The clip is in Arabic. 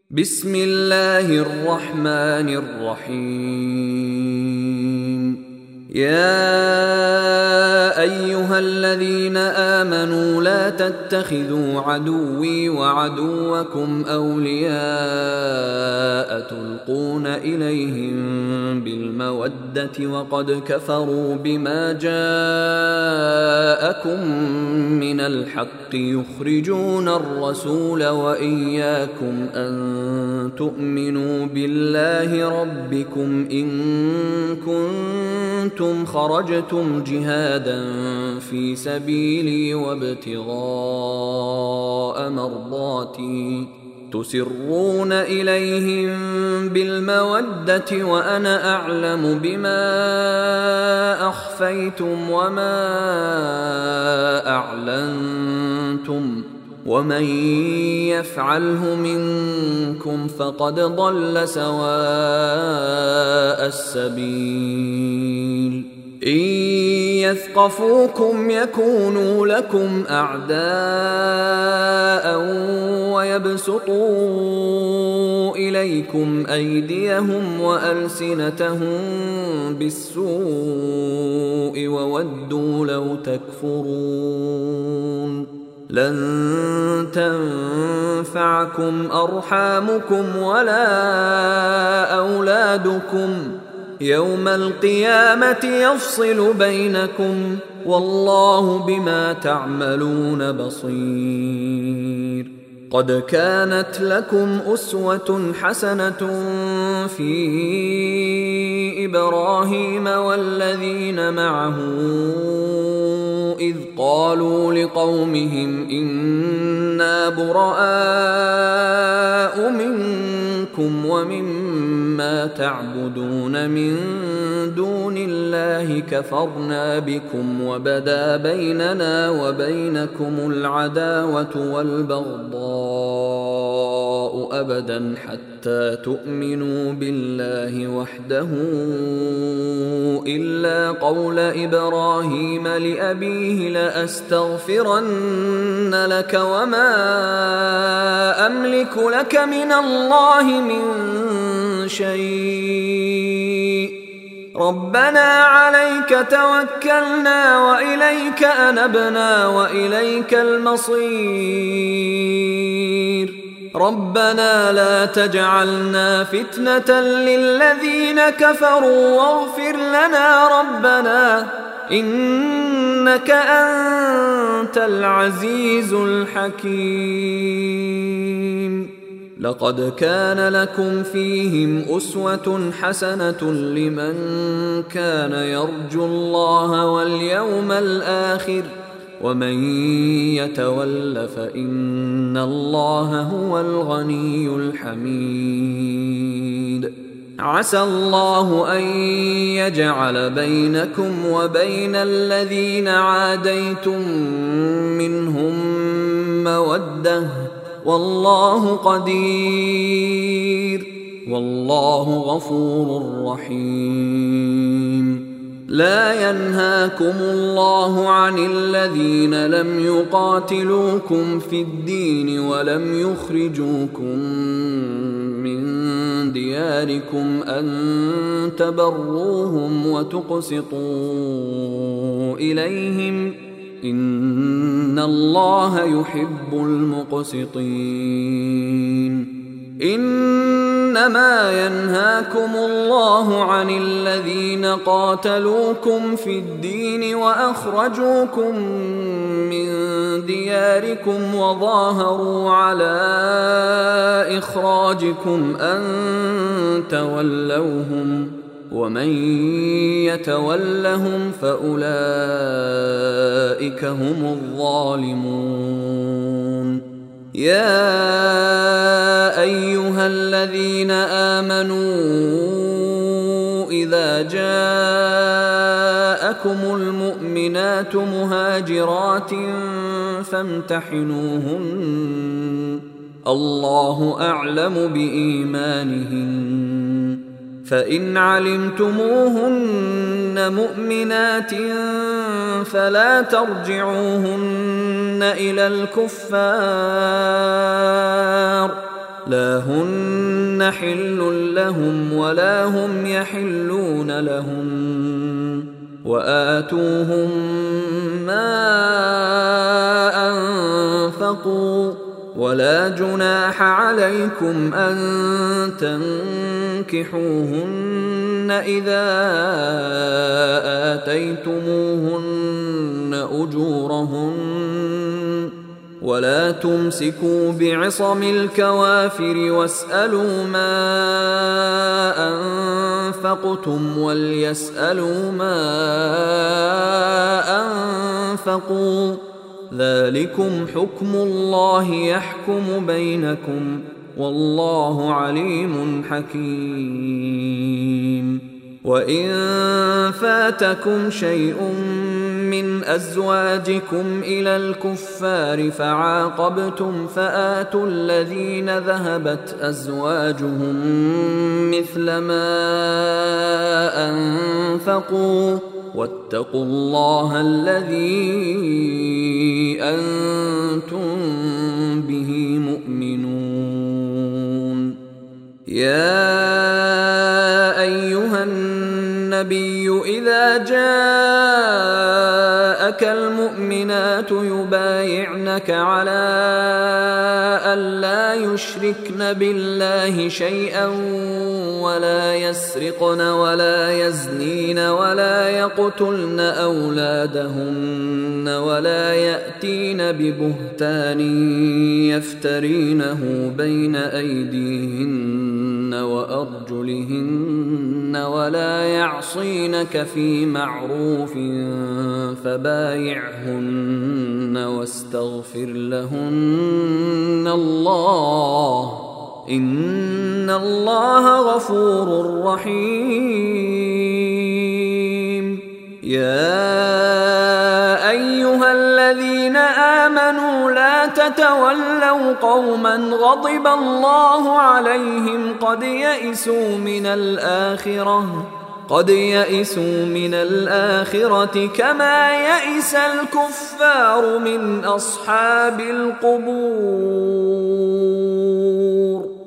بسم الله الرحمن الرحيم. يا أيها الذين آمنوا لا تتخذوا عدوي وعدوكم أولياء تلقون إليهم بالمودة وقد كفروا بما جاءكم من الحق يخرجون الرسول وإياكم أن تؤمنوا بالله ربكم إن كنتم خرجتم جهادا في سبيلي وابتغاء مرضاتي تسرون إليهم بالمودة وأنا أعلم بما أخفيتم وما أعلنتم ومن يفعله منكم فقد ضل سواء السبيل. إن يثقفوكم يكونوا لكم أعداء ويبسطوا إليكم أيديهم وألسنتهم بالسوء وودوا لو تكفرون. لن تنفعكم أرحامكم ولا أولادكم يوم القيامة يفصل بينكم والله بما تعملون بصير. قد كانت لكم أسوة حسنة في إبراهيم والذين معه إذ قالوا لقومهم إنا براء منكم ومما تعبدون من دون الله كفرنا بكم وبدا بيننا وبينكم العداوة والبغضاء أبدا حتى تؤمنوا بالله وحده إلا قول إبراهيم لأبيه لأستغفرن لك وما أملك لك من الله من شيء ربنا عليك توكلنا وإليك أنبنا وإليك المصير. ربنا لا تجعلنا فتنة للذين كفروا واغفر لنا ربنا إنك أنت العزيز الحكيم. لقد كان لكم فيهم أسوة حسنة لمن كان يرجو الله واليوم الآخر ومن يتول فإن الله هو الغني الحميد. عسى الله أن يجعل بينكم وبين الذين عاديتم منهم مودة والله قدير والله غفور رحيم. لا ينهاكم الله عن الذين لم يقاتلوكم في الدين ولم يخرجوكم من دياركم أن تبروهم وتقسطوا إليهم إن الله يحب المقسطين. إنما ينهاكم الله عن الذين قاتلوكم في الدين وأخرجوكم من دياركم وظاهروا على إخراجكم أن تولوهم ومن يتولهم فأولئك هم الظالمون. يا أيها الذين آمنوا إذا جاءكم المؤمنات مهاجرات فامتحنوهن الله أعلم بإيمانهن فإن علمتموهن مؤمنات فلا ترجعوهن إلى الكفار لا هن حل لهم ولا هم يحلون لهم وآتوهم ما أنفقوا ولا جناح عليكم أن تنكحوهن إذا آتيتموهن أجورهن ولا تمسكوا بعصم الكوافر واسألوا ما أنفقتم وليسألوا ما أنفقوا ذلكم حكم الله يحكم بينكم والله عليم حكيم. وإن فاتكم شيء من أزواجكم إلى الكفار فعاقبتم فآتوا الذين ذهبت أزواجهم مثل ما أنفقوا واتقوا الله الذي أنتم به مؤمنون. يا أيها النبي إذا جاءك المؤمنات يبايعنك على ألا يشركن بالله شيئا ولا يسرقن ولا يزنين ولا يقتلن أولادهن ولا يأتين ببهتان يفترينه بين أيديهن وأرجلهن ولا يعصينك في معروف فبايعهن واستغفر لهن الله إن الله غفور رحيم. يا أيها الذين آمنوا لا تتولوا قوما غضب الله عليهم قد يئسوا من الآخرة كما يئس الكفار من أصحاب القبور.